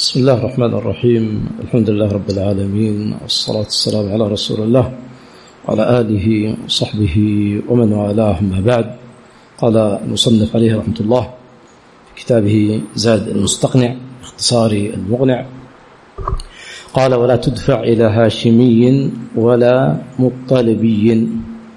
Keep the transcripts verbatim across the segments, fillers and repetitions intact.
بسم الله الرحمن الرحيم. الحمد لله رب العالمين، والصلاة والسلام على رسول الله وعلى آله وصحبه ومن والاه. ما بعد، قال المصنف عليه رحمة الله في كتابه زاد المستقنع باختصار المغنع، قال: ولا تدفع إلى هاشمي ولا مطلبي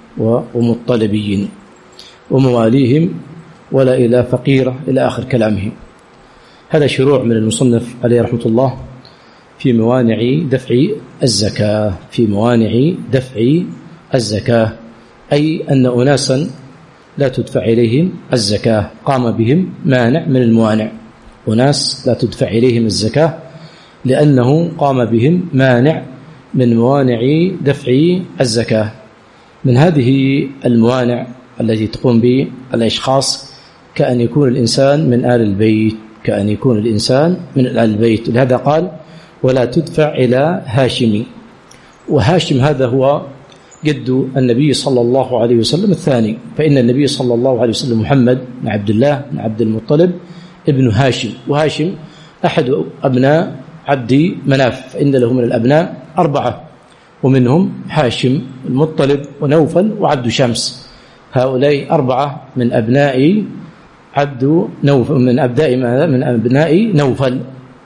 ومطلبي ومواليهم ولا إلى فقيرة إلى آخر كلامه. هذا شروع من المصنف عليه رحمة الله في موانع دفع الزكاة في موانع دفع الزكاة أي أن أناسا لا تدفع إليهم الزكاة، قام بهم مانع من الموانع. أناس لا تدفع إليهم الزكاة لأنه قام بهم مانع من موانع دفع الزكاة. من هذه الموانع التي تقوم بالأشخاص كأن يكون الإنسان من آل البيت كأن يكون الإنسان من آل البيت. لهذا قال: ولا تدفع إلى هاشمي. وهاشم هذا هو جد النبي صلى الله عليه وسلم الثاني، فإن النبي صلى الله عليه وسلم محمد بن عبد الله بن عبد المطلب ابن هاشم، وهاشم أحد أبناء عبد مناف، فإن له من الأبناء أربعة، ومنهم هاشم المطلب ونوفل وعبد شمس. هؤلاء أربعة من أبناء عبد نوفل، من أبناء من أبناء نوفل،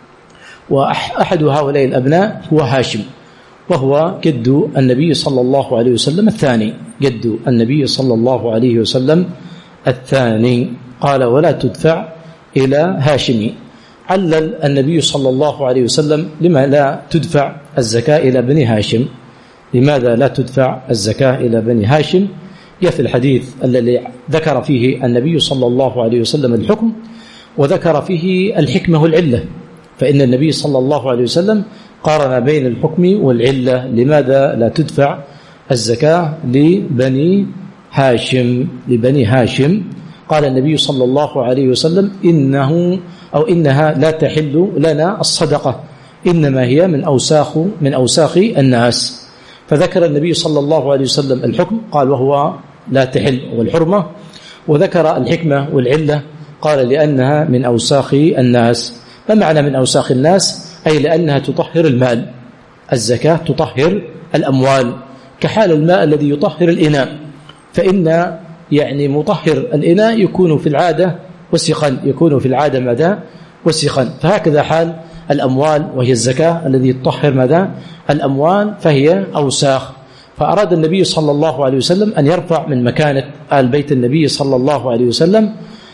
وأحد هؤلاء الأبناء هو هاشم، وهو جد النبي صلى الله عليه وسلم الثاني جد النبي صلى الله عليه وسلم الثاني. قال: ولا تدفع إلى هاشمي. علل النبي صلى الله عليه وسلم لما لا تدفع الزكاة إلى بني هاشم. لماذا لا تدفع الزكاة إلى بني هاشم؟ جاء في الحديث الذي ذكر فيه النبي صلى الله عليه وسلم الحكم، وذكر فيه الحكمة والعلة، فإن النبي صلى الله عليه وسلم قارن بين الحكم والعلة. لماذا لا تدفع الزكاة لبني هاشم لبني هاشم قال النبي صلى الله عليه وسلم: إنه أو إنها لا تحل لنا الصدقة، إنما هي من أوساخ من أوساخ الناس. فذكر النبي صلى الله عليه وسلم الحكم، قال وهو لا تحل والحرمة، وذكر الحكمة والعلة، قال لأنها من أوساخ الناس. ما معنى من أوساخ الناس؟ أي لأنها تطهر المال. الزكاة تطهر الأموال، كحال الماء الذي يطهر الإناء، فإن يعني مطهر الإناء يكون في العادة وسخا يكون في العادة ماذا؟ وسخا. فهكذا حال الأموال، وهي الزكاة الذي يطهر ماذا؟ الأموال، فهي أوساخ. فأراد النبي صلى الله عليه وسلم أن يرفع من مكانة آل بيت النبي صلى الله عليه وسلم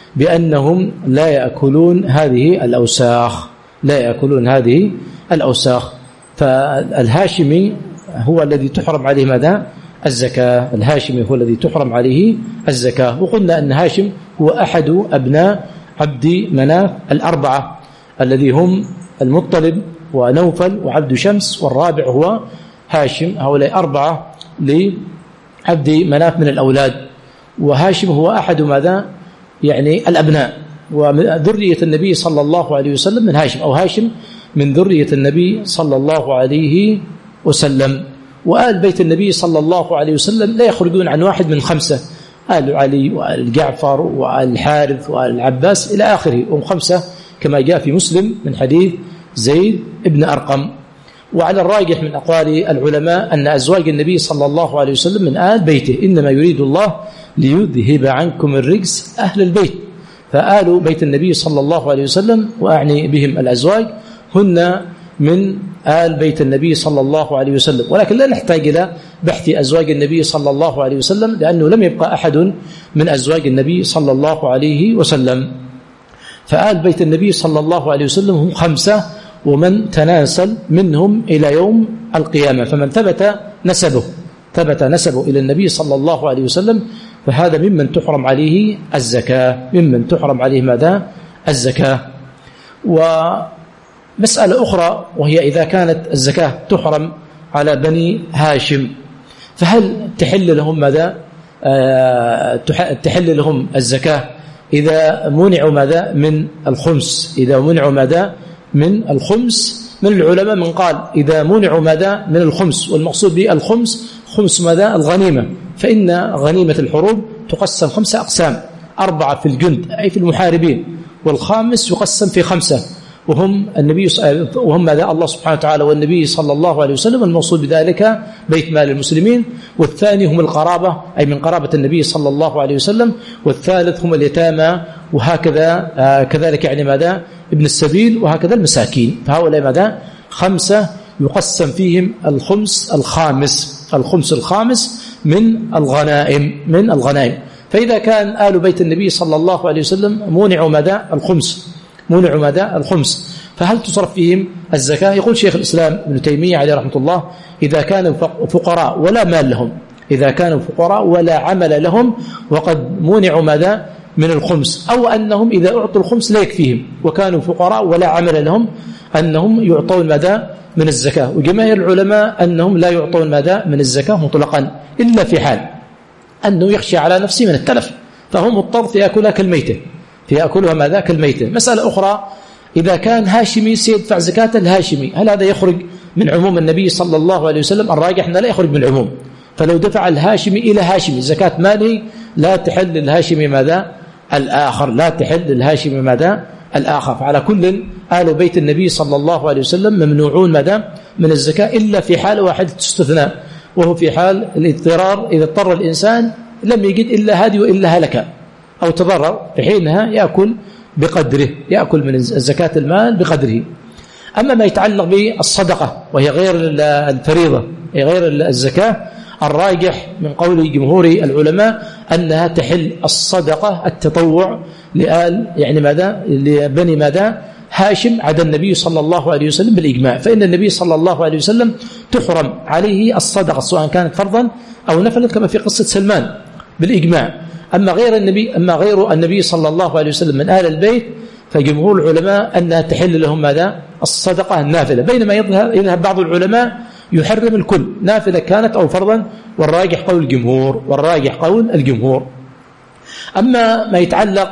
بأنهم لا يأكلون هذه الأوساخ لا يأكلون هذه الأوساخ. فالهاشمي هو الذي تحرم عليه ماذا؟ الزكاة. الهاشمي هو الذي تحرم عليه الزكاة. وقلنا أن هاشم هو أحد أبناء عبد مناف الأربعة، الذي هم المطلب ونوفل وعبد شمس، والرابع هو هاشم. هؤلاء أربعة لعبد مناف من الأولاد، وهاشم هو أحد ماذا؟ يعني الأبناء، وذرية النبي صلى الله عليه وسلم من هاشم، أو هاشم من ذرية النبي صلى الله عليه وسلم. وآل بيت النبي صلى الله عليه وسلم لا يخرجون عن واحد من خمسة: آل علي وآل جعفر وآل الحارث وآل العباس إلى آخره، هم خمسة كما جاء في مسلم من حديث زيد ابن أرقم. وعلى الراجح من أقوال العلماء أن أزواج النبي صلى الله عليه وسلم من آل بيته، إنما يريد الله ليذهب عنكم الرجس أهل البيت. فآل بيت النبي صلى الله عليه وسلم، وأعني بهم الأزواج، هن من آل بيت النبي صلى الله عليه وسلم. ولكن لا نحتاج إلى بحث أزواج النبي صلى الله عليه وسلم، لأنه لم يبقى أحد من أزواج النبي صلى الله عليه وسلم. فآل بيت النبي صلى الله عليه وسلم هم خمسة، ومن تناسل منهم إلى يوم القيامة. فمن ثبت نسبه ثبت نسبه إلى النبي صلى الله عليه وسلم، فهذا ممن تحرم عليه الزكاة ممن تحرم عليه ماذا؟ الزكاة. ومسألة أخرى، وهي إذا كانت الزكاة تحرم على بني هاشم، فهل تحل لهم ماذا؟ آه تحل لهم الزكاة إذا منعوا ماذا؟ من الخمس إذا منعوا ماذا؟ من الخمس. من العلماء من قال إذا منعوا ماذا؟ من الخمس، والمقصود بالخمس خمس ماذا؟ الغنيمة. فإن غنيمة الحروب تقسم خمسة أقسام: أربعة في الجند أي في المحاربين، والخامس يقسم في خمسة، وهم النبي وهم الله سبحانه وتعالى والنبي صلى الله عليه وسلم، الموصول بذلك بيت مال المسلمين. والثاني هم القرابة، أي من قرابة النبي صلى الله عليه وسلم. والثالث هم اليتامى، وهكذا آه كذلك يعني ماذا ابن السبيل، وهكذا المساكين. فهؤلاء ماذا خمسة يقسم فيهم الخمس الخامس الخمس الخامس من الغنائم من الغنائم. فإذا كان آل بيت النبي صلى الله عليه وسلم مونعوا ماذا الخمس مونعوا ماذا الخمس فهل تصرف فيهم الزكاة؟ يقول شيخ الإسلام ابن تيمية عليه رحمة الله: إذا كانوا فقراء ولا مال لهم، إذا كانوا فقراء ولا عمل لهم وقد مونعوا ماذا من الخمس، أو أنهم إذا أعطوا الخمس لا يكفيهم وكانوا فقراء ولا عمل لهم، أنهم يعطون ماذا من الزكاة. وجماهير العلماء أنهم لا يعطون ماذا من الزكاة مطلقا، إلا في حال أنه يخشى على نفسه من التلف، فهم مضطر في يأكلها كالميتة في يأكلها ماذا كالميتة. مسألة أخرى: إذا كان هاشمي سيدفع زكاة الهاشمي، هل هذا يخرج من عموم النبي صلى الله عليه وسلم؟ الراجح أنه لا يخرج من العموم. فلو دفع الهاشمي إلى هاشمي زكاة ماله لا تحل للهاشمي ماذا الآخر لا تحل للهاشمي ماذا الآخر. فعلى كل آل بيت النبي صلى الله عليه وسلم ممنوعون ماذا من الزكاة، إلا في حال واحدة تستثنى، وهو في حال الاضطرار. إذا اضطر الإنسان لم يجد إلا هذه وإلا هلك أو تضرر، في حينها يأكل بقدره يأكل من زكاة المال بقدره. أما ما يتعلق بالصدقة وهي غير الفريضة هي غير الزكاة، الراجح من قول جمهور العلماء أنها تحل الصدقة التطوع لآل يعني ماذا لبني ماذا هاشم عدا النبي صلى الله عليه وسلم بالإجماع. فإن النبي صلى الله عليه وسلم تحرم عليه الصدقة سواء كانت فرضا أو نفلا، كما في قصة سلمان بالإجماع. أما غير النبي أما غير النبي صلى الله عليه وسلم من آل البيت فجمهور العلماء أنها تحل لهم ماذا الصدقة النافلة، بينما يذهب بعض العلماء يحرم الكل نافلة كانت أو فرضا، والراجح قول الجمهور والراجح قول الجمهور. أما ما يتعلق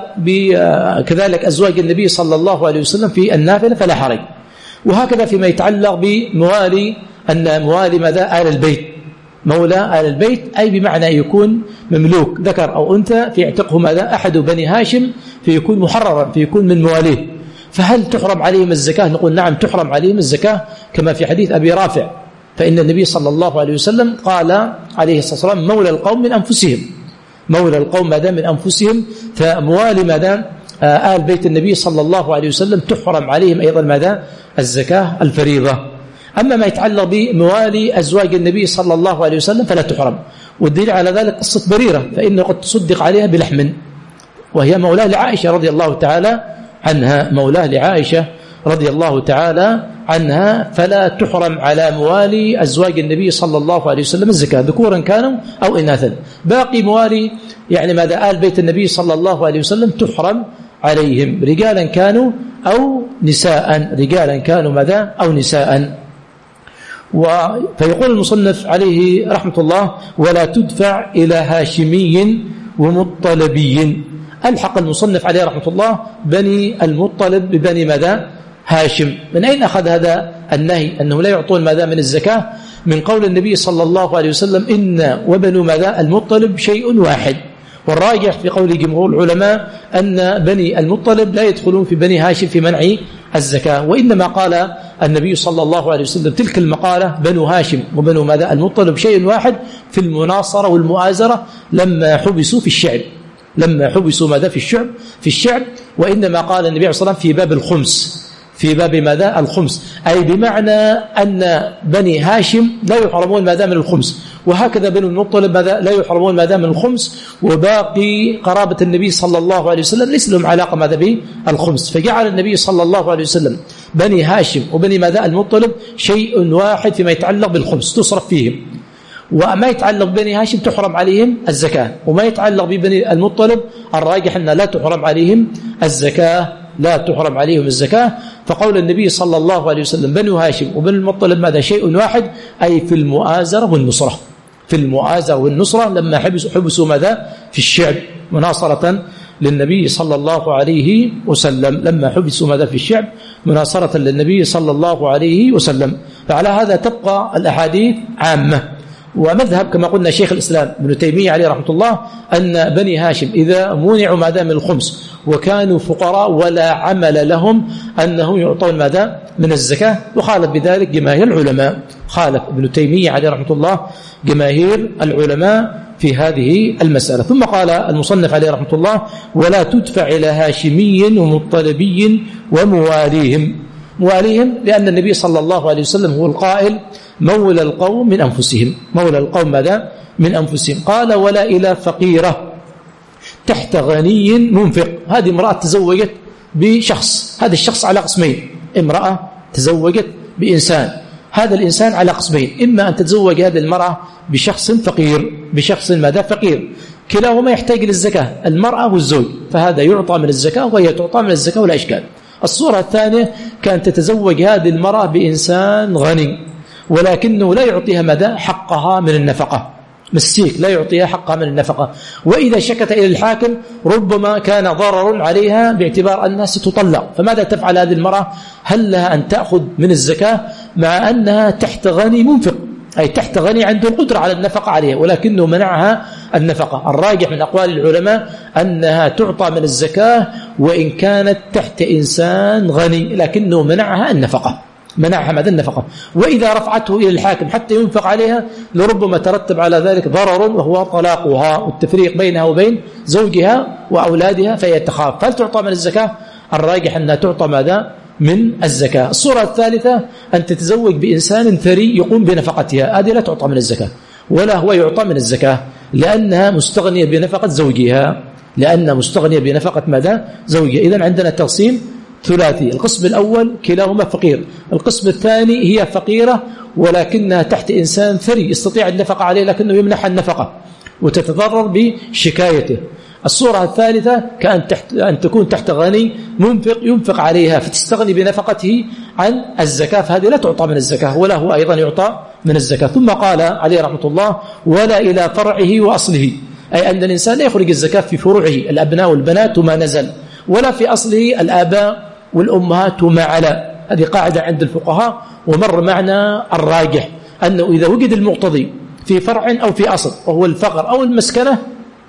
بكذلك أزواج النبي صلى الله عليه وسلم في النافلة فلا حرج. وهكذا فيما يتعلق بموالي أن موالي ماذا آل البيت، مولى آل البيت أي بمعنى يكون مملوك ذكر أو أنثى في يعتقه ماذا أحد بني هاشم فيكون محررا فيكون من مواليه، فهل تحرم عليهم الزكاة؟ نقول نعم تحرم عليهم الزكاة، كما في حديث أبي رافع: فإن النبي صلى الله عليه وسلم قال عليه الصلاة والسلام: مولى القوم من أنفسهم مولى القوم ماذا من أنفسهم. فموالي ماذا آل بيت النبي صلى الله عليه وسلم تحرم عليهم أيضا ماذا الزكاة الفريضة. أما ما يتعلق بموالي أزواج النبي صلى الله عليه وسلم فلا تحرم، والدليل على ذلك قصة بريرة، فإنه قد تصدق عليها بلحم، وهي مولاه لعائشة رضي الله تعالى عنها مولاه لعائشة رضي الله تعالى عنها، فلا تحرم على موالي أزواج النبي صلى الله عليه وسلم الزكاة ذكورا كانوا أو إناثا. باقي موالي يعني ماذا آل بيت النبي صلى الله عليه وسلم تحرم عليهم رجالا كانوا أو نساء رجالا كانوا ماذا أو نساء. فيقول المصنف عليه رحمة الله: ولا تدفع إلى هاشمي ومطلبي. ألحق المصنف عليه رحمة الله بني المطلب ببني ماذا هاشم. من أين أخذ هذا النهي أنه لا يعطون ماذا من الزكاة؟ من قول النبي صلى الله عليه وسلم: إن وبنو ماذا المطلب شيء واحد. والراجح في قول جمهور العلماء أن بني المطلب لا يدخلون في بني هاشم في منع الزكاة، وإنما قال النبي صلى الله عليه وسلم تلك المقالة بنو هاشم وبنو ماذا المطلب شيء واحد في المناصرة والمؤازرة لما حبسوا في الشعب لما حبسوا ماذا في الشعب في الشعب وإنما قال النبي عليه الصلاة والسلام في باب الخمس في باب ماذا الخمس، أي بمعنى أن بني هاشم لا يحرمون ماذا من الخمس، وهكذا بنو المطلب ماذا لا يحرمون ماذا من الخمس، وباقي قرابة النبي صلى الله عليه وسلم ليس لهم علاقة ماذا بالخمس. فجعل النبي صلى الله عليه وسلم بني هاشم وبني ماذا المطلب شيء واحد فيما يتعلق بالخمس تصرف فيهم، وما يتعلق ببني هاشم تحرم عليهم الزكاة، وما يتعلق ببني المطلب الراجح أن لا تحرم عليهم الزكاة لا تحرم عليهم الزكاة. فقول النبي صلى الله عليه وسلم بنو هاشم وبنو المطلب ماذا شيء واحد، أي في المؤازرة والنصرة في المؤازرة والنصرة لما حبسوا, حبسوا ماذا في الشعب مناصرة للنبي صلى الله عليه وسلم لما حبسوا ماذا في الشعب مناصرة للنبي صلى الله عليه وسلم. فعلى هذا تبقى الأحاديث عامة، ومذهب كما قلنا شيخ الإسلام ابن تيمية عليه رحمة الله أن بني هاشم إذا منعوا ماذا من الخمس وكانوا فقراء ولا عمل لهم أنهم يعطون ماذا من الزكاة، وخالف بذلك جماهير العلماء، خالف ابن تيمية عليه رحمة الله جماهير العلماء في هذه المسألة. ثم قال المصنف عليه رحمة الله: ولا تدفع إلى هاشمي ومطلبي ومواليهم. مواليهم لأن النبي صلى الله عليه وسلم هو القائل: مولى القوم من أنفسهم، مولى القوم ماذا من أنفسهم. قال: ولا إلى فقيرة تحت غني منفق. هذه امرأة تزوجت بشخص، هذا الشخص على قسمين، امرأة تزوجت بإنسان، هذا الإنسان على قسمين: إما أن تتزوج هذه المرأة بشخص فقير، بشخص ماذا فقير، كلاهما يحتاج للزكاة، المرأة والزوج، فهذا يعطى من الزكاة وهي تعطى من الزكاة ولا إشكال. الصورة الثانية كانت تتزوج هذه المرأة بإنسان غني ولكنه لا يعطيها ماذا حقها من النفقة، مسيك لا يعطيها حقها من النفقة، وإذا شكت إلى الحاكم ربما كان ضرر عليها باعتبار أنها ستطلق، فماذا تفعل هذه المرأة؟ هل لها أن تأخذ من الزكاة مع أنها تحت غني منفق، أي تحت غني عنده القدرة على النفقة عليها ولكنه منعها النفقة؟ الراجح من أقوال العلماء أنها تعطى من الزكاة وإن كانت تحت إنسان غني لكنه منعها النفقة، منعها ماذا النفقة. وإذا رفعته إلى الحاكم حتى ينفق عليها لربما ترتب على ذلك ضرر وهو طلاقها والتفريق بينها وبين زوجها وأولادها فهي تخاف، فهل تعطى من الزكاة؟ الراجح أنها تعطى ماذا من الزكاة. الصورة الثالثة أن تتزوج بإنسان ثري يقوم بنفقتها، هذه لا تعطى من الزكاة ولا هو يعطى من الزكاة لأنها مستغنية بنفقة زوجها، لأنها مستغنية بنفقة ماذا زوجها. إذن عندنا تقسيم ثلاثي: القسم الأول كلاهما فقير، القسم الثاني هي فقيرة ولكنها تحت إنسان ثري يستطيع النفقة عليه لكنه يمنح النفقة وتتضرر بشكايته. الصورة الثالثة كأن تحت أن تكون تحت غني منفق ينفق عليها فتستغني بنفقته عن الزكاة، فهذه لا تعطى من الزكاة ولا هو أيضا يعطى من الزكاة. ثم قال عليه رحمة الله: ولا إلى فرعه وأصله، أي أن الإنسان لا يخرج الزكاة في فروعه الأبناء والبنات وما نزل، ولا في أصله الآباء والأمهات وما على. هذه قاعدة عند الفقهاء ومر معنا الراجح أنه إذا وجد المقتضي في فرع أو في أصل وهو الفقر أو المسكنة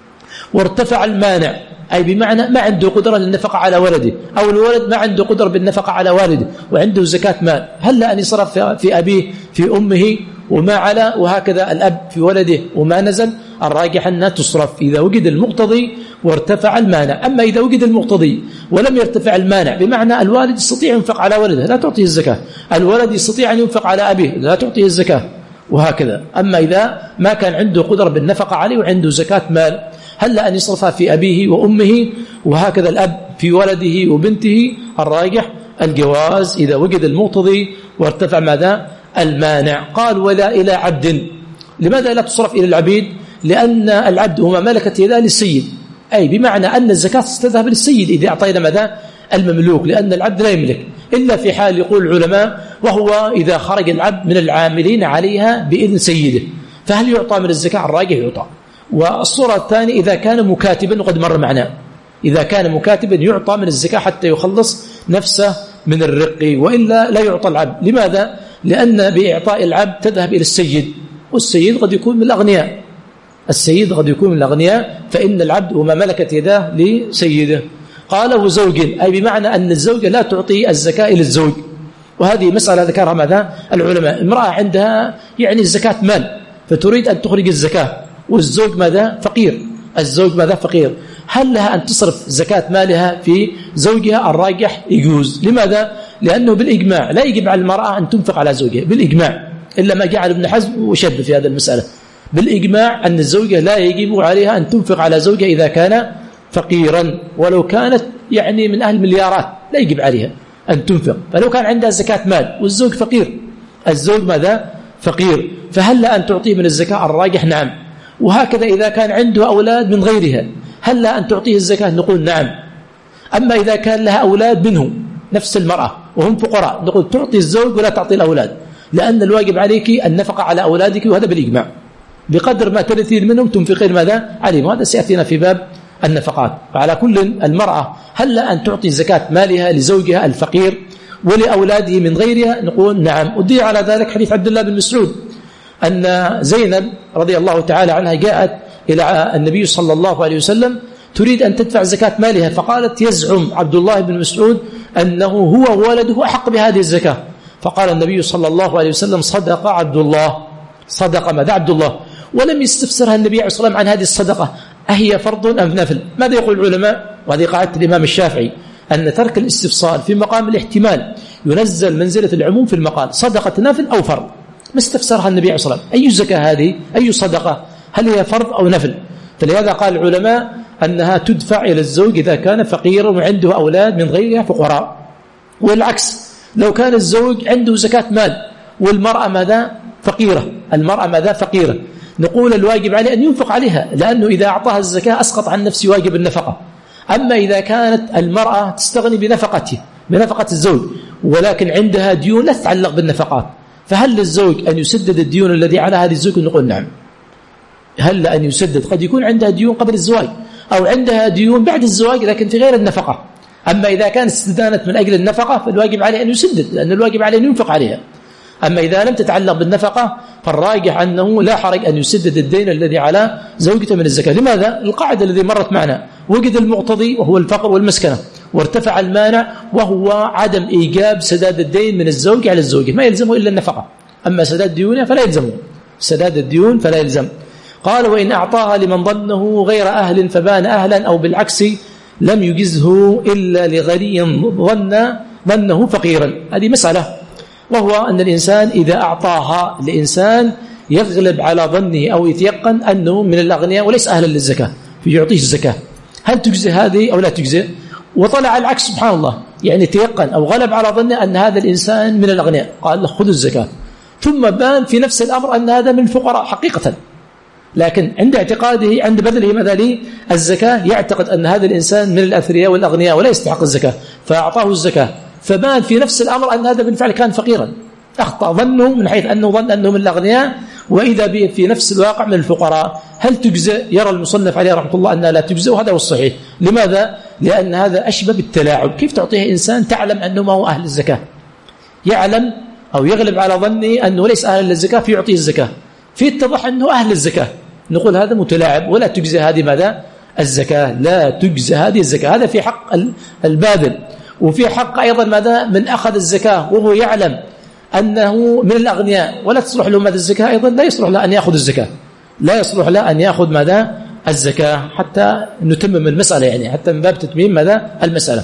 وارتفع المانع، أي بمعنى ما عنده قدرة للنفقة على ولده أو الولد ما عنده قدرة بالنفقة على والده وعنده زكاة مال، هل لا أن يصرف في أبيه في أمه وما على، وهكذا الأب في ولده وما نزل؟ الراجح أنها تصرف إذا وجد المقتضي وارتفع المانع. أما إذا وجد المقتضي ولم يرتفع المانع بمعنى الوالد يستطيع أن ينفق على ولده لا تعطيه الزكاة، الولد يستطيع أن ينفق على أبيه لا تعطيه الزكاة، وهكذا. أما إذا ما كان عنده قدرة بالنفقة عليه وعنده زكاة مال هل لا أن يصرفها في أبيه وأمه وهكذا الأب في ولده وبنته؟ الراجح الجواز إذا وجد المقتضي وارتفع ماذا المانع. قال: ولا إلى عبد. لماذا لا تصرف إلى العبيد؟ لأن العبد هما ملكة يداه للسيد، أي بمعنى أن الزكاة تذهب للسيد إذا أعطينا ماذا المملوك، لأن العبد لا يملك إلا في حال يقول العلماء وهو إذا خرج العبد من العاملين عليها بإذن سيده، فهل يعطى من الزكاة؟ الراجح يعطى. والصورة الثانية إذا كان مكاتبا وقد مر معنا، إذا كان مكاتبا يعطى من الزكاة حتى يخلص نفسه من الرق، وإلا لا يعطى العبد. لماذا؟ لأن بإعطاء العبد تذهب إلى السيد، والسيد قد يكون من الأغنياء، السيد قد يكون من الأغنياء، فإن العبد وما ملكت يداه لسيده. قال: وزوج، أي بمعنى أن الزوجة لا تعطي الزكاة إلى الزوج، وهذه مسألة ذكرها ماذا العلماء. امرأة عندها يعني الزكاة مال فتريد أن تخرج الزكاة والزوج ماذا فقير، الزوج ماذا فقير، هل لها أن تصرف زكاة مالها في زوجها؟ الراجح يجوز. لماذا؟ لأنه بالإجماع لا يجب على المرأة أن تنفق على زوجها بالإجماع، إلا ما جعل ابن حزم وشد في هذا المسألة. بالإجماع أن الزوجة لا يجب عليها أن تنفق على زوجها إذا كان فقيرا، ولو كانت يعني من أهل مليارات لا يجب عليها أن تنفق. فلو كان عندها زكاة مال والزوج فقير، الزوج ماذا فقير، فهل لا أن تعطيه من الزكاة؟ الراجح نعم. وهكذا إذا كان عنده أولاد من غيرها هل لا أن تعطيه الزكاة؟ نقول نعم. أما إذا كان لها أولاد منه نفس المرأة وهم فقراء نقول تعطي الزوج ولا تعطي الأولاد، لأن الواجب عليك النفقة على أولادك، وهذا بالإجماع، بقدر ما ترثين منهم تنفقين ماذا عليهم، وهذا سيأتينا في باب النفقات. فعلى كل المرأة هل لا أن تعطي زكاة مالها لزوجها الفقير ولأولاده من غيرها؟ نقول نعم. ودي على ذلك حديث عبد الله بن مسعود أن زينب رضي الله تعالى عنها جاءت إلى النبي صلى الله عليه وسلم تريد أن تدفع زكاة مالها، فقالت يزعم عبد الله بن مسعود أنه هو وولده أحق بهذه الزكاة، فقال النبي صلى الله عليه وسلم صدق عبد الله، صدق ماذا عبد الله، ولم يستفسرها النبي عليه الصلاة والسلام عن هذه الصدقة أهي فرض أم نفل. ماذا يقول العلماء؟ وهذه قاعدة الإمام الشافعي أن ترك الاستفصال في مقام الاحتمال ينزل منزلة العموم في المقال، صدقة نفل أو فرض، ما استفسرها النبي عليه الصلاة والسلام أي زكاة هذه، أي صدقة، هل هي فرض أو نفل. فلهذا قال العلماء أنها تدفع إلى الزوج إذا كان فقيرا وعنده أولاد من غيرها فقراء، والعكس لو كان الزوج عنده زكاة مال والمرأة ماذا فقيرة، المرأة ماذا فقيرة، نقول الواجب عليه أن ينفق عليها، لأنه إذا أعطاها الزكاة أسقط عن نفسه واجب النفقة. أما إذا كانت المرأة تستغني بنفقته بنفقة الزوج ولكن عندها ديون لا تتعلق بالنفقات، فهل للزوج أن يسدد الديون الذي على هذه الزوج؟ نقول نعم، هل أن يسدد، قد يكون عندها ديون قبل الزواج أو عندها ديون بعد الزواج لكن في غير النفقة. أما إذا كانت استدانت من أجل النفقة فالواجب عليه أن يسدد، لأن الواجب عليه أن ينفق عليها. أما إذا لم تتعلق بالنفقة فالراجح أنه لا حرج أن يسدد الدين الذي على زوجته من الزكاة. لماذا؟ القاعدة الذي مرت معنا، وجد المقتضي وهو الفقر والمسكنة، وارتفع المانع وهو عدم إيجاب سداد الدين من الزوج على الزوجة، ما يلزمه إلا النفقة، أما سداد ديونه فلا يلزمه، سداد الديون فلا يلزم. قال وإن أعطاها لمن ظنه غير أهل فبان أهلا، أو بالعكس لم يجزه إلا لغني ظن ظنه فقيرا. هذه مسألة، وهو أن الإنسان إذا أعطاها لإنسان يغلب على ظنه أو يتيقن أنه من الأغنياء وليس أهلا للزكاة فيعطيه الزكاة، هل تجزي هذه أو لا تجزي؟ وطلع العكس سبحان الله، يعني تيقن أو غلب على ظنه أن هذا الإنسان من الأغنياء، قال له خذ الزكاة، ثم بان في نفس الأمر أن هذا من الفقراء حقيقة، لكن عند اعتقاده عند بذله مثلا الزكاة يعتقد أن هذا الإنسان من الأثرياء والأغنياء ولا يستحق الزكاة فأعطاه الزكاة، فبان في نفس الأمر أن هذا بالفعل كان فقيرا، أخطأ ظنه من حيث أنه ظن أنه من الأغنياء وإذا به في نفس الواقع من الفقراء. هل تجزئ؟ يرى المصنف عليه رحمة الله أنها لا تجزئ، وهذا هو الصحيح. لماذا؟ لأن هذا أشبه بالتلاعب. كيف تعطيه إنسان تعلم أنه ما هو أهل الزكاة، يعلم أو يغلب على ظنه أنه ليس أهل للزكاة فيعطيه الزكاة، فيتضح أنه أهل الزكاة، نقول هذا متلاعب ولا تجزئ هذه ماذا؟ الزكاة، لا تجزئ هذه الزكاة. هذا في حق الباذل، وفي حق أيضا ماذا؟ من أخذ الزكاة وهو يعلم أنه من الأغنياء ولا تصلح له ماذا الزكاة، أيضا لا يصلح له أن يأخذ الزكاة، لا يصلح له أن يأخذ ماذا؟ الزكاة، حتى نتمم المسألة، يعني حتى من باب تتميم ماذا؟ المسألة.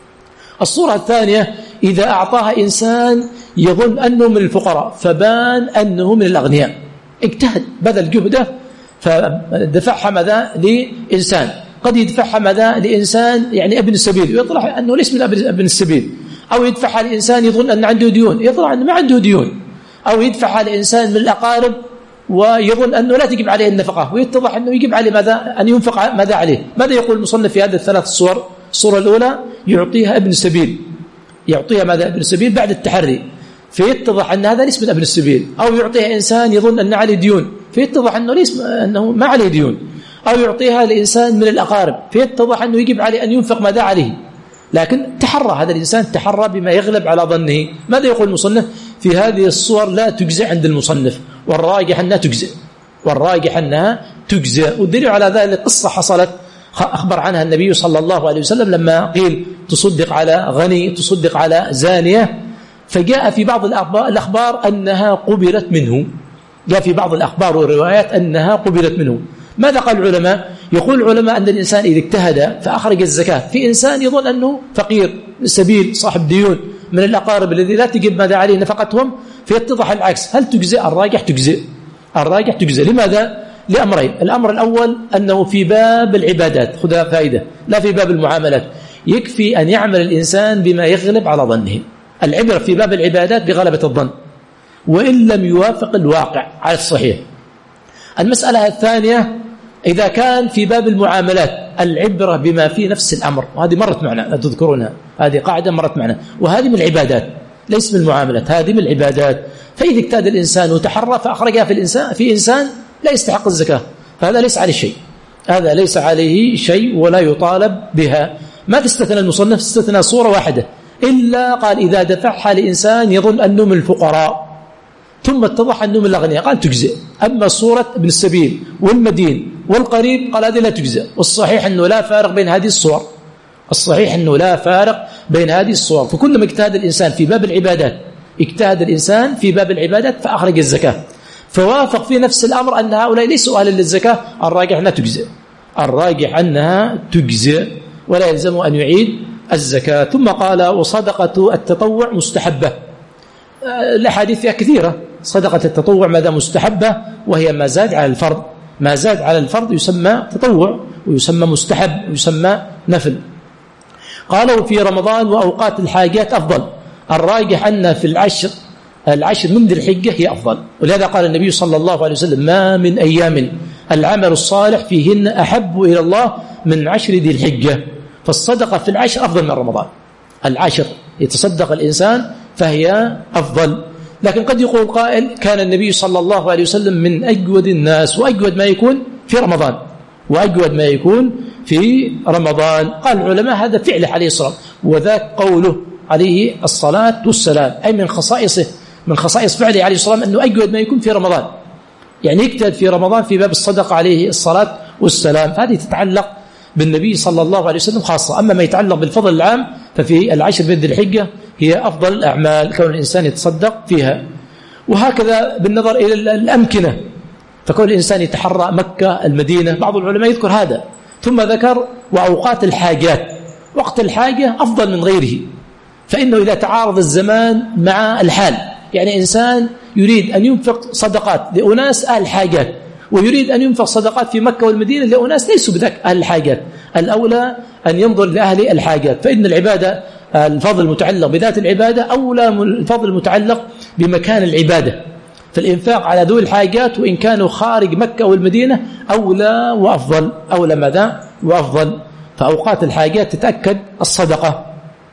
الصورة الثانية إذا أعطاها إنسان يظن أنه من الفقراء فبان أنه من الأغنياء، اجتهد بذل جهده فدفعها ماذا؟ لإنسان، قد يدفعها ماذا؟ لإنسان يعني ابن السبيل ويطلع أنه ليس من ابن السبيل، أو يدفعها لإنسان يظن أن عنده ديون يطلع أنه ما عنده ديون، أو يدفعها لإنسان من الأقارب ويظن أنه لا تجب عليه النفقة ويتضح أنه يجب عليه ماذا؟ أن ينفق ماذا عليه. ماذا يقول المصنف في هذه الثلاث صور؟ الصورة الأولى يعطيها ابن السبيل، يعطيها ماذا؟ ابن السبيل بعد التحري فيتضح أن هذا ليس من ابن السبيل، أو يعطيها إنسان يظن أن عليه ديون فيتضح أنه ليس أنه ما عليه ديون، أو يعطيها لإنسان من الأقارب فيتضح أنه يجب عليه أن ينفق ماذا عليه، لكن تحرى هذا الإنسان تحرى بما يغلب على ظنه. ماذا يقول المصنف؟ في هذه الصور لا تجزئ عند المصنف، والراجح أنها تجزئ، والراجح أنها تجزئ. والدليل على ذلك قصة حصلت أخبر عنها النبي صلى الله عليه وسلم لما قيل تصدق على غني تصدق على زانية، فجاء في بعض الأخبار أنها قبلت منه، جاء في بعض الأخبار والروايات أنها قبلت منه. ماذا قال العلماء؟ يقول العلماء أن الإنسان إذا اجتهد فأخرج الزكاة في إنسان يظن أنه فقير سبيل صاحب ديون من الأقارب الذي لا تجب ماذا عليه نفقتهم فيتضح العكس، هل تجزئ؟ الراجح تجزئ، الراجح تجزئ. لماذا؟ لأمرين. الأمر الأول أنه في باب العبادات، خذها فائدة، لا في باب المعاملات، يكفي أن يعمل الإنسان بما يغلب على ظنه، العبرة في باب العبادات بغلبة الظن وإن لم يوافق الواقع على الصحيح. المسألة الثانية إذا كان في باب المعاملات العبرة بما في نفس الأمر، وهذه مرت معنا تذكرونها، هذه قاعدة مرت معنا، وهذه من العبادات ليس من المعاملات، هذه من العبادات. فإذا اجتهد الإنسان وتحرى فأخرجها في الإنسان في إنسان لا يستحق الزكاة فهذا ليس عليه شيء، هذا ليس عليه شيء ولا يطالب بها. ما تستثنى المصنف؟ استثنى صورة واحدة، إلا قال إذا دفعها لإنسان يظن أنه من الفقراء ثم اتضح أنه من الأغنياء قال تجزئ. أما صورة ابن السبيل والمدين والقريب قال هذه لا تجزئ. والصحيح أنه لا فارق بين هذه الصور، الصحيح أنه لا فارق بين هذه الصور. فكلما اجتهد الإنسان في باب العبادات اجتهد الإنسان في باب العبادات فأخرج الزكاة، فوافق في نفس الأمر أن هؤلاء ليسوا أهلا للزكاة، الراجح أنها تجزئ، الراجح أنها تجزئ ولا يلزم أن يعيد الزكاة. ثم قال وصدقة التطوع مستحبة. الأحاديث فيها كثيرة. صدقة التطوع ماذا مستحبة، وهي ما زاد على الفرض، ما زاد على الفرض يسمى تطوع ويسمى مستحب ويسمى نفل. قالوا في رمضان وأوقات الحاجات أفضل. الراجح أن في العشر العشر من ذي الحجة هي أفضل، ولهذا قال النبي صلى الله عليه وسلم ما من أيام العمل الصالح فيهن أحب إلى الله من عشر ذي الحجة. فالصدقة في العشر أفضل من رمضان. العشر يتصدق الإنسان فهي أفضل. لكن قد يقول قائل كان النبي صلى الله عليه وسلم من أجود الناس، وأجود ما يكون في رمضان، وأجود ما يكون في رمضان. قال العلماء هذا فعله عليه الصلاة، وذاك قوله عليه الصلاة والسلام، أي من خصائصه، من خصائص فعله عليه الصلاة والسلام أنه أجود ما يكون في رمضان، يعني يجتهد في رمضان في باب الصدقة عليه الصلاة والسلام. هذه تتعلق بالنبي صلى الله عليه وسلم خاصة. أما ما يتعلق بالفضل العام ففي العشر من ذي الحجة هي أفضل الأعمال كون الإنسان يتصدق فيها. وهكذا بالنظر إلى الأمكنة، فكون الإنسان يتحرى مكة المدينة، بعض العلماء يذكر هذا. ثم ذكر وأوقات الحاجات، وقت الحاجة أفضل من غيره، فإنه إذا تعارض الزمان مع الحال، يعني إنسان يريد أن ينفق صدقات لأناس أهل حاجات، ويريد أن ينفق صدقات في مكة والمدينة لأناس ليسوا بذلك أهل الحاجات، الأولى أن ينظر لأهل الحاجات. فإن العبادة الفضل المتعلق بذات العبادة أولى من الفضل المتعلق بمكان العبادة. فالإنفاق على ذوي الحاجات وإن كانوا خارج مكة والمدينة أولى وأفضل، أولى ماذا وأفضل. فأوقات الحاجات تتأكد الصدقة.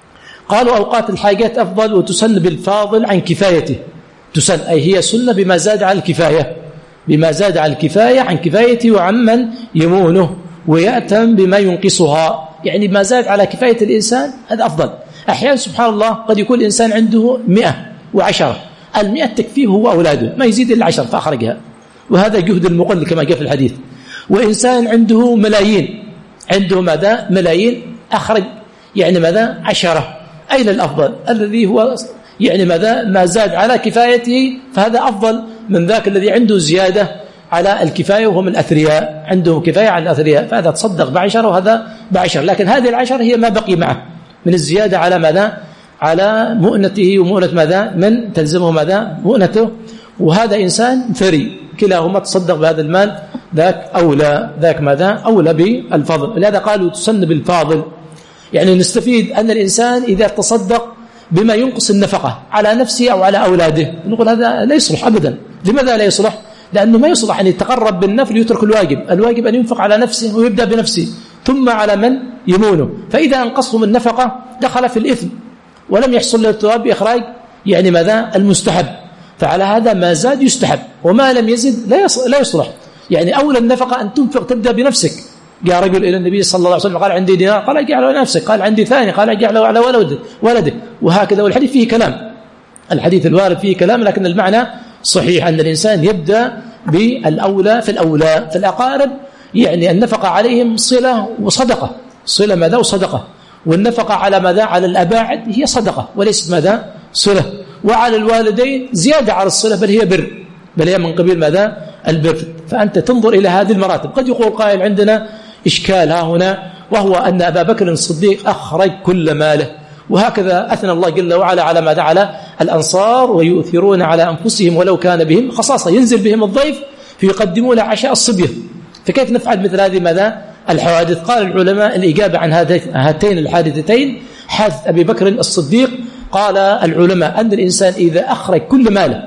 قالوا أوقات الحاجات أفضل وتسن بالفاضل عن كفايته. تسن أي هي سنة بما زاد على الكفاية، بما زاد على الكفاية عن كفايته وعمن يمونه، ويأتم بما ينقصها، يعني ما زاد على كفاية الإنسان هذا أفضل. أحيانا سبحان الله قد يكون الإنسان عنده مئة وعشرة، المئة تكفيه هو أولاده، ما يزيد إلا عشر فأخرجها، وهذا جهد المقل كما جاء في الحديث. وإنسان عنده ملايين، عنده ماذا ملايين، أخرج يعني ماذا عشرة. أين الأفضل؟ الذي هو يعني ماذا ما زاد على كفايته، فهذا أفضل من ذاك الذي عنده زيادة على الكفاية وهم الأثرياء، عنده كفاية على الأثرياء، فهذا تصدق بعشر وهذا بعشر. لكن هذه العشر هي ما بقي معه من الزيادة على ماذا على مؤنته ومؤنة ماذا من تلزمه ماذا مؤنته، وهذا إنسان ثري، كلاهما تصدق بهذا المال، ذاك أولى، ذاك ماذا أولى بالفضل. لهذا قالوا تسن بالفاضل، يعني نستفيد أن الإنسان إذا تصدق بما ينقص النفقة على نفسه أو على أولاده نقول هذا لا يصلح أبدا. لماذا لا يصلح؟ لأنه ما يصلح أن يتقرب بالنفل يترك الواجب. الواجب أن ينفق على نفسه ويبدأ بنفسه ثم على من يمونه، فإذا أنقصه من النفقة دخل في الإثم ولم يحصل له الثواب بإخراج يعني ماذا المستحب. فعلى هذا ما زاد يستحب، وما لم يزد لا يصلح. يعني أولى النفقة أن تنفق تبدأ بنفسك. جاء رجل إلى النبي صلى الله عليه وسلم قال عندي دينار، قال اجعله على نفسك، قال عندي ثاني، قال اجعله على ولدك ولدك وهكذا. والحديث فيه كلام، الحديث الوارد فيه كلام، لكن المعنى صحيح أن الإنسان يبدأ بالأولى في الأولى. في الأقارب يعني النفقة عليهم صلة وصدقة، صلة ماذا وصدقة، والنفقة على ماذا على الأباعد هي صدقة وليست ماذا صلة، وعلى الوالدين زيادة على الصلة بل هي بر، بل هي من قبيل ماذا البر. فأنت تنظر إلى هذه المراتب. قد يقول قائل عندنا إشكال ها هنا، وهو أن أبا بكر الصديق أخرج كل ماله، وهكذا أثنى الله جل وعلا على ماذا على الأنصار ويؤثرون على أنفسهم ولو كان بهم خصاصة، ينزل بهم الضيف فيقدمون عشاء الصبية. فكيف نفعل مثل هذه ماذا الحوادث؟ قال العلماء الإجابة عن هاتين الحادثتين، حادث أبي بكر الصديق، قال العلماء أن الإنسان إذا أخرج كل ماله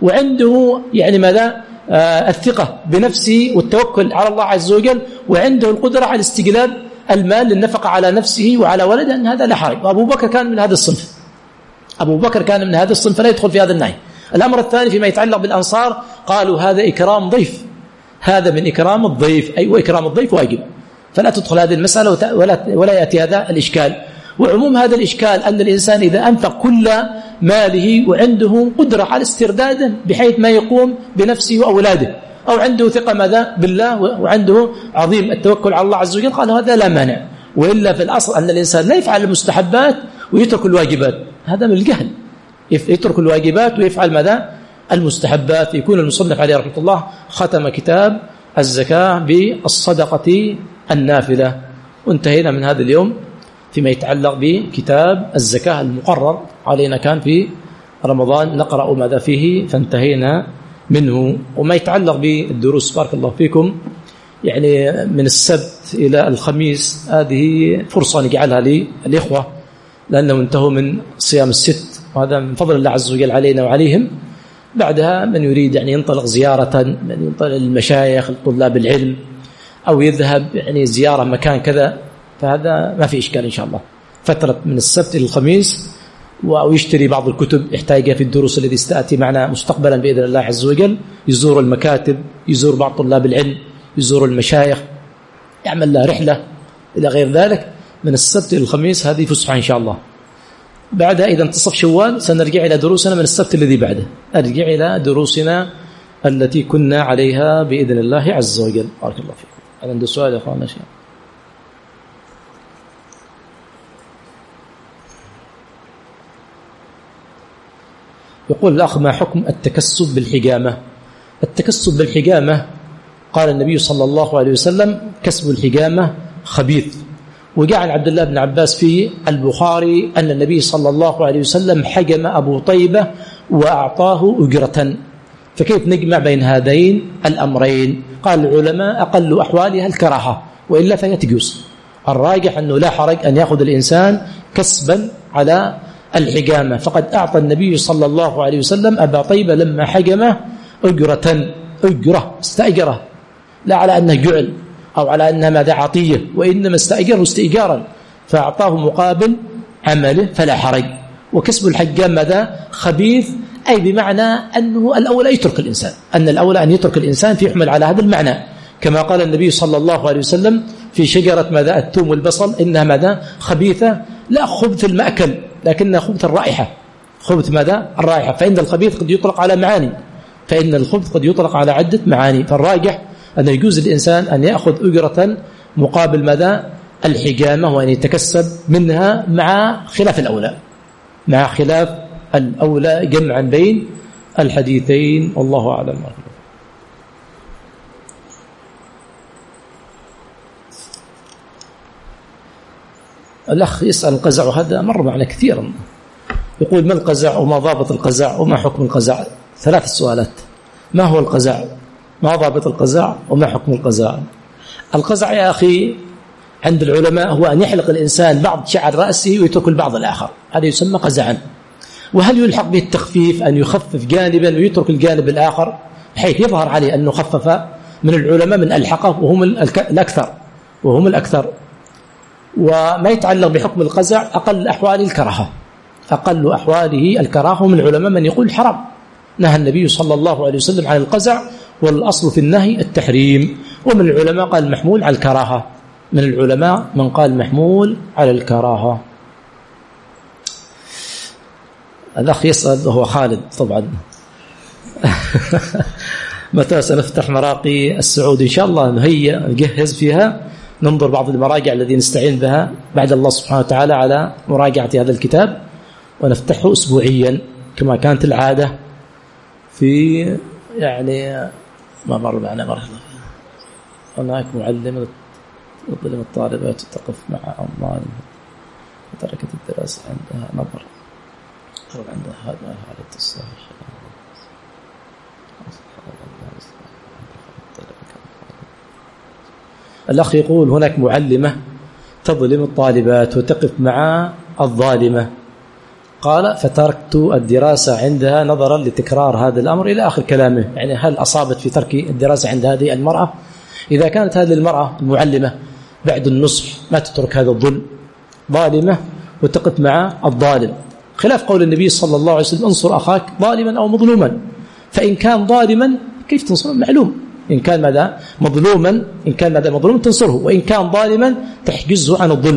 وعنده يعني ماذا آه الثقة بنفسه والتوكل على الله عز وجل، وعنده القدرة على استجلاب المال للنفقة على نفسه وعلى ولده، أن هذا لا حرج. وأبو بكر كان من هذا الصنف، أبو بكر كان من هذا الصنف فلا يدخل في هذا النهي. الأمر الثاني فيما يتعلق بالأنصار، قالوا هذا إكرام ضيف، هذا من إكرام الضيف، أي وإكرام الضيف واجب، فلا تدخل هذه المسألة ولا ولا يأتي هذا الإشكال. وعموم هذا الإشكال أن الإنسان إذا أنفق كل ماله وعنده قدرة على استرداده بحيث ما يقوم بنفسه وأولاده، أو عنده ثقة ماذا بالله وعنده عظيم التوكل على الله عز وجل، قال هذا لا مانع. وإلا في الأصل أن الإنسان لا يفعل المستحبات ويترك الواجبات، هذا من الجهل. يترك الواجبات ويفعل ماذا؟ المستحبات. يكون المصنف عليه رحمة الله ختم كتاب الزكاة بالصدقة النافلة. وانتهينا من هذا اليوم فيما يتعلق بكتاب الزكاة المقرر علينا كان في رمضان نقرأ ماذا فيه، فانتهينا منه. وما يتعلق بالدروس بارك الله فيكم، يعني من السبت إلى الخميس هذه فرصة نجعلها للإخوة لأنهم انتهوا من صيام الست، وهذا من فضل الله عز وجل علينا وعليهم. بعدها من يريد يعني ينطلق زيارة، من ينطلق المشايخ طلاب العلم، أو يذهب يعني زيارة مكان كذا، فهذا ما في إشكال إن شاء الله. فترة من السبت إلى الخميس، أو يشتري بعض الكتب يحتاجها في الدروس التي ستأتي معنا مستقبلا بإذن الله عز وجل، يزور المكاتب، يزور بعض طلاب العلم، يزور المشايخ، يعمل له رحلة إلى غير ذلك. من السبت إلى الخميس هذه فسحة إن شاء الله. بعدها إذا انتصف شوال سنرجع إلى دروسنا من السبت الذي بعده، أرجع إلى دروسنا التي كنا عليها بإذن الله عز وجل. بارك الله فيكم. هل عنده سؤال يا أخوانا؟ شيء يقول الأخ: ما حكم التكسب بالحجامة؟ التكسب بالحجامة قال النبي صلى الله عليه وسلم: كسب الحجامة خبيث. وجاء عن عبد الله بن عباس في البخاري أن النبي صلى الله عليه وسلم حجم أبو طيبة وأعطاه أجرة. فكيف نجمع بين هذين الأمرين؟ قال العلماء: أقل أحوالها الكراهة، وإلا فهي تجوز. الراجح أنه لا حرج أن يأخذ الإنسان كسبا على الحجامة، فقد أعطى النبي صلى الله عليه وسلم أبا طيبة لما حجمه أجرة، أجرة استأجره، لا على أنه جعل أو على أنها ماذا عطية، وإنما استأجره استئجارا، فأعطاه مقابل عمله فلا حرج. وكسب الحجام ماذا؟ خبيث، أي بمعنى أنه الأولى يترك الإنسان، أن الأولى أن يترك الإنسان في يحمل على هذا المعنى، كما قال النبي صلى الله عليه وسلم في شجرة ماذا؟ الثوم والبصل، إنها ماذا؟ خبيثة، لا خبث المأكل لكنها خبث الرائحة، خبث ماذا؟ الرائحة. فإن الخبيث قد يطلق على معاني، فإن الخبث قد يطلق على عدة معاني. فالراجح أن يجوز الإنسان أن يأخذ أجرة مقابل ماذا؟ الحجامة، وأن يتكسب منها مع خلاف الأولى، مع خلاف الأولى، جمعا بين الحديثين، والله أعلم. الأخ يسأل القزع، وهذا مر معنا كثيرا، يقول: ما القزع وما ضابط القزع وما حكم القزع؟ ثلاث سؤالات: ما هو القزع؟ ما ضابط القزع؟ وما حكم القزع؟ القزع يا أخي عند العلماء هو أن يحلق الإنسان بعض شعر رأسه ويترك البعض الآخر، هذا يسمى قزعا. وهل يلحق به التخفيف، أن يخفف جانبا ويترك الجانب الآخر بحيث يظهر عليه أنه خفف؟ من العلماء من ألحقه وهم الأكثر وهم الأكثر وما يتعلق بحكم القزع أقل أحواله الكراهة، أقل أحواله الكراهة. من العلماء من يقول حرام، نهى النبي صلى الله عليه وسلم عن القزع، والأصل في النهي التحريم. ومن العلماء قال محمول على الكراهة، من العلماء من قال محمول على الكراهة. الأخ يسأل وهو خالد طبعا متى سنفتح مراقي السعود؟ إن شاء الله نهيئ نجهز فيها، ننظر بعض المراجع الذي نستعين بها بعد الله سبحانه وتعالى على مراجعة هذا الكتاب، ونفتحه أسبوعيا كما كانت العادة في يعني ما مر معنا مرة. هناك معلم يظلم الطالبات تقف مع أموالهم وتركت الدراسة عندها نظر عندها هذا على التصحيح. الأخ يقول: هناك معلمة تظلم الطالبات وتقف مع الظالمة، قال: فتركت الدراسة عندها نظرا لتكرار هذا الأمر، إلى آخر كلامه. يعني هل أصابت في ترك الدراسة عند هذه المرأة؟ إذا كانت هذه المرأة المعلمة بعد النصح ما تترك هذا الظلم، ظالمة وتقف مع الظالم، خلاف قول النبي صلى الله عليه وسلم: انصر أخاك ظالما أو مظلوما. فإن كان ظالما كيف تنصره؟ معلوم. إن كان ماذا؟ مظلوما، إن كان ماذا؟ مظلوما تنصره، وإن كان ظالما تحجزه عن الظلم.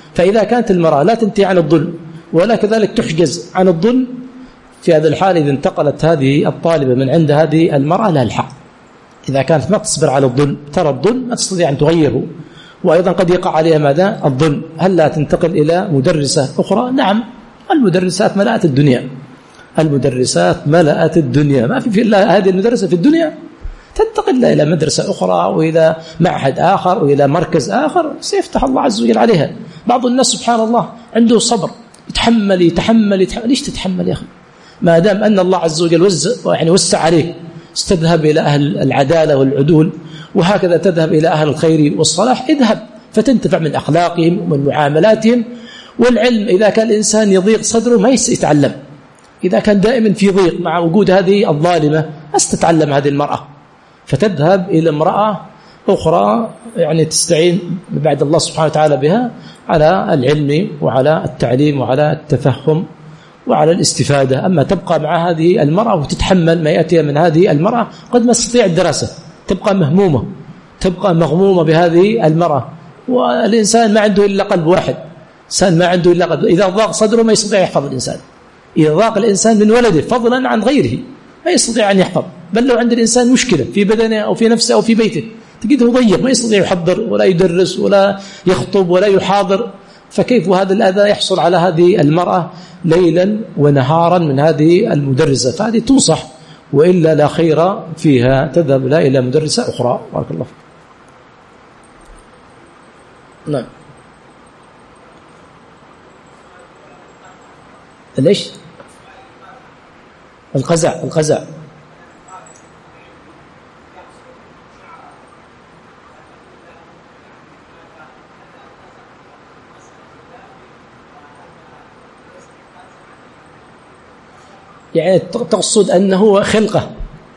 فإذا كانت المرأة لا تنتهي عن الظلم ولا كذلك تحجز عن الظلم، في هذا الحال إذا انتقلت هذه الطالبة من عند هذه المرأة لها الحق. إذا كانت ما تصبر على الظلم، ترى الظلم ما تستطيع أن تغيره، وأيضا قد يقع عليها ماذا؟ الظلم. هل لا تنتقل إلى مدرسة أخرى؟ نعم، المدرسات ملأت الدنيا، المدرسات ملأت الدنيا، ما في إلا هذه المدرسة في الدنيا، تنتقل إلى مدرسة أخرى وإلى معهد آخر وإلى مركز آخر سيفتح الله عز وجل عليها. بعض الناس سبحان الله عنده صبر، يتحمل يتحمل يتحمل. ليش تتحمل يا أخي؟ ما دام أن الله عز وجل وزع يعني وسع عليك، استذهب إلى أهل العدالة والعدول، وهكذا تذهب إلى أهل الخير والصلاح، اذهب فتنتفع من أخلاقهم ومن معاملاتهم. والعلم إذا كان الإنسان يضيق صدره ما يتعلم، إذا كان دائما في ضيق مع وجود هذه الظالمة ما ستتعلم هذه المرأة، فتذهب إلى امرأة أخرى يعني تستعين بعد الله سبحانه وتعالى بها على العلم وعلى التعليم وعلى التفهم وعلى الاستفادة. أما تبقى مع هذه المرأة وتتحمل ما يأتي من هذه المرأة، قد ما تستطيع الدراسة، تبقى مهمومة، تبقى مغمومة بهذه المرأة. والإنسان ما عنده إلا قلب واحد، إنسان ما عنده إلا قلب، إذا ضاق صدره ما يستطيع يحفظ الإنسان. إذا ضاق الإنسان من ولده فضلا عن غيره ما يستطيع أن يحفظ. بل لو عند الإنسان مشكلة في بدنه أو في نفسه أو في بيته تجده ضيق، ما يستطيع يحضر ولا يدرس ولا يخطب ولا يحاضر، فكيف هذا الأذى يحصل على هذه المرأة ليلا ونهارا من هذه المدرسة؟ فهذه تنصح، وإلا لا خير فيها، تذهب لا إلى مدرسة أخرى. بارك الله فيك. نعم. ليش؟ القزع القزع يعني تقصد أنه خلقة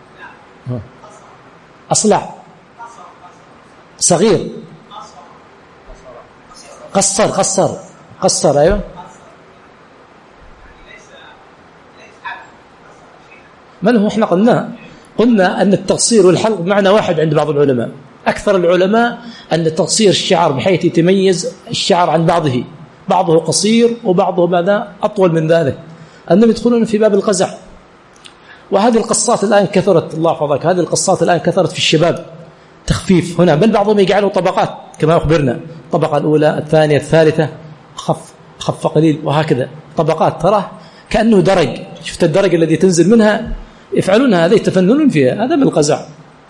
أصلع صغير، قصر قصر قصر أيوه. من هو؟ احنا قلنا قلنا أن التقصير والحلق معنى واحد عند بعض العلماء. أكثر العلماء أن تقصير الشعر بحيث يتميز الشعر عن بعضه، بعضه قصير وبعضه ماذا أطول من ذلك، أنهم يدخلون في باب القزع. وهذه القصات الآن كثرت، الله يحفظك، هذه القصات الآن كثرت في الشباب، تخفيف هنا، بل بعضهم يجعلوا طبقات كما أخبرنا، الطبقة الأولى الثانية الثالثة، خف خف قليل، وهكذا طبقات، تراه كأنه درج. شفت الدرج الذي تنزل منها؟ يفعلونها، هذا يتفننون فيها، هذا من القزع.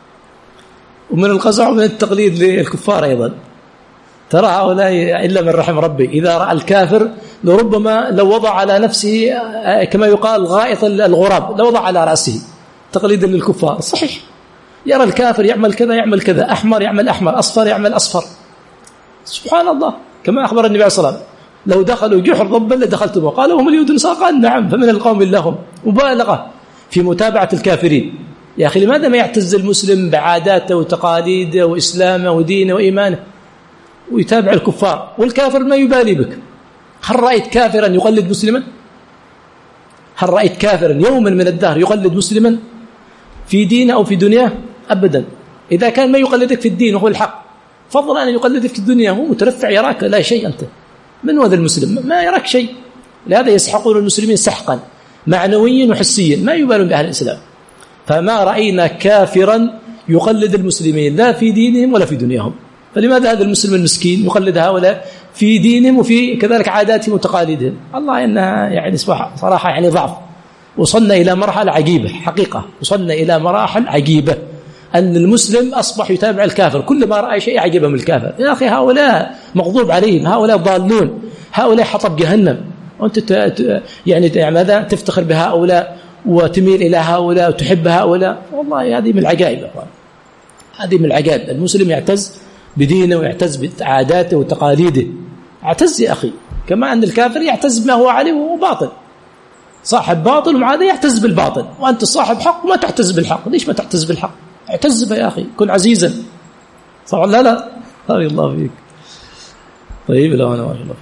ومن القزع ومن التقليد للكفار أيضا. ترى هؤلاء إلا من رحم ربي، إذا رأى الكافر لربما لو وضع على نفسه كما يقال غائط الغراب، لو وضع على رأسه، تقليدا للكفار. صحيح، يرى الكافر يعمل كذا يعمل كذا، أحمر يعمل أحمر، أصفر يعمل أصفر. سبحان الله، كما أخبر النبي عليه الصلاة والسلام لو دخلوا جحر ضبا لدخلتموه، قالوا هم اليهود والنصارى، قال نعم، فمن القوم لهم. مبالغة في متابعة الكافرين. يا أخي لماذا ما يعتز المسلم بعاداته وتقاليده وإسلامه ودينه وإيمانه ويتابع الكفار؟ والكافر ما يبالي بك. هل رأيت كافرا يقلد مسلما؟ هل رأيت كافرا يوما من الدهر يقلد مسلما في دينه أو في دنياه؟ أبدا. إذا كان ما يقلدك في الدين وهو الحق، فضلا أن يقلدك في الدنيا، هو مترفع يراك لا شيء، أنت من هذا المسلم؟ ما يراك شيء. لهذا يسحقون المسلمين سحقا معنويا وحسيا، ما يبالون بأهل الإسلام. فما رأينا كافرا يقلد المسلمين لا في دينهم ولا في دنياهم. فلماذا هذا المسلم المسكين يقلد هؤلاء في دينهم وفي كذلك عاداتهم وتقاليدهم؟ الله إنها يعني صراحة يعني ضعف. وصلنا إلى مرحلة عجيبة حقيقة، وصلنا إلى مراحل عجيبة أن المسلم أصبح يتابع الكافر، كل ما رأى شيء عجبه من الكافر. يا أخي هؤلاء مغضوب عليهم، هؤلاء ضالون، هؤلاء حطب جهنم، وأنت يعني ماذا تفتخر بهؤلاء وتميل إلى هؤلاء وتحب هؤلاء؟ والله هذه من العجائب. هذه من العجائب. المسلم يعتز بدينه ويعتز بعاداته وتقاليده. اعتز يا أخي، كما أن الكافر يعتز بما هو عليه وهو باطل، صاحب باطل ومع ذلك يعتز بالباطل، وأنت صاحب حق وما تعتز بالحق. ليش ما تعتز بالحق؟ اعتز به يا أخي، كن عزيزا. صح لا لا؟ هذه الله فيك. طيب لا أنا ما شاء الله.